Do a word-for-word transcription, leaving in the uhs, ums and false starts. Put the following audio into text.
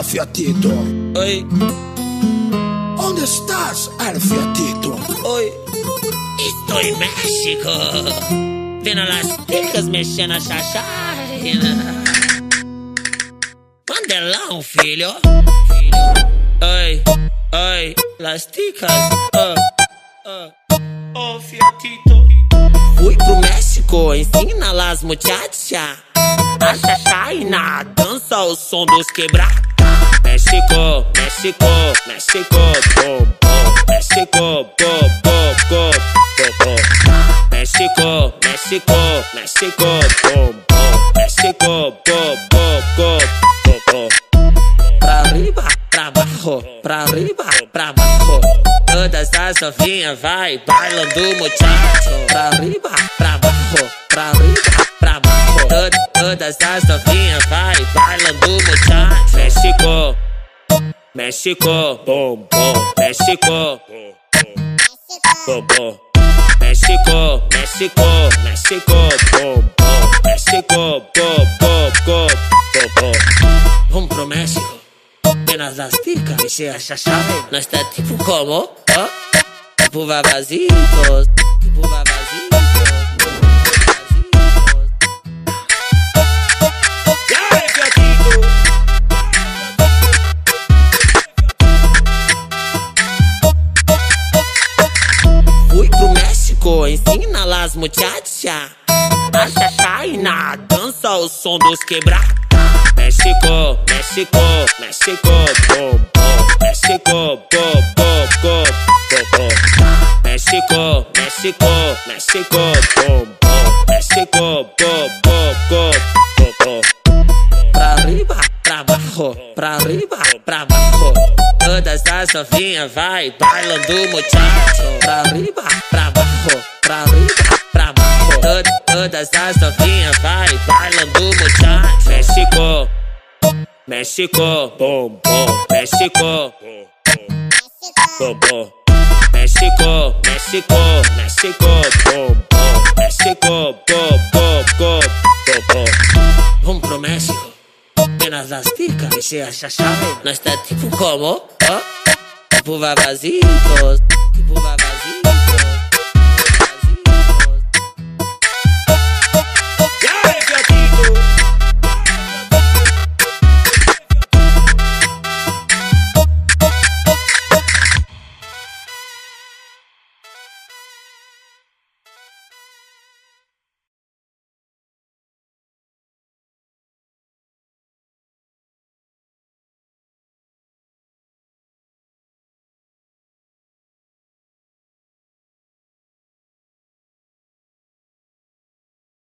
Hola, Fiatito. Oi. ¿Dónde estás, el Fiatito? Oi. Estou em México, vendo las ticas mexendo a chachina. Mandelão, filho. Oi, oi, las ticas. Oh, oh, oh, Fiatito. Fui pro México, ensina las muchachas a chachina, dança o som dos quebrados. México, México, México, bom, bom. México, bom, bom, bom, bom, bom. México, México, México, bom, bom. México, bom, bom, bom, bom, bom. Pra arriba, pra baixo, pra arriba, pra baixo. Todas as novinhas vai bailando muchacho. Pra arriba, pra baixo, pra arriba, pra baixo. Tod todas as novinhas vai bailando muchacho. México, México, bom, bom. México, bom, bom. México, México, México, bom, bom. México, bom, bom, bom, bom, bom. Vamos pro México, penas das ticas, mexer a chachave. Nós tá tipo como? Ó, tipo vavazitos, tipo vavazitos. Fui pro México, ensina las muchachas a chachina, dança o som dos quebrados. México, México, México, bom, bom. México, bom, bom, bom, bom, bom. México, México, México, bom, bom. México, bom, bom, bom, bom, bom. Pra arriba, pra baixo, pra arriba, pra baixo. Todas as novinhas vai bailando muchacho. Pra arriba, pra baixo, pra arriba, pra baixo. Tod todas as novinhas vai bailando muchacho. México, México, bom, bom. México, bom, bom. México, México, México, bom, bom. México, bom, bom, bom, bom, bom. Vamos pro México, penas das ticas, mexer a chachave. Nós tá tipo como? Ó, tipo vavazitos, tipo vavazitos.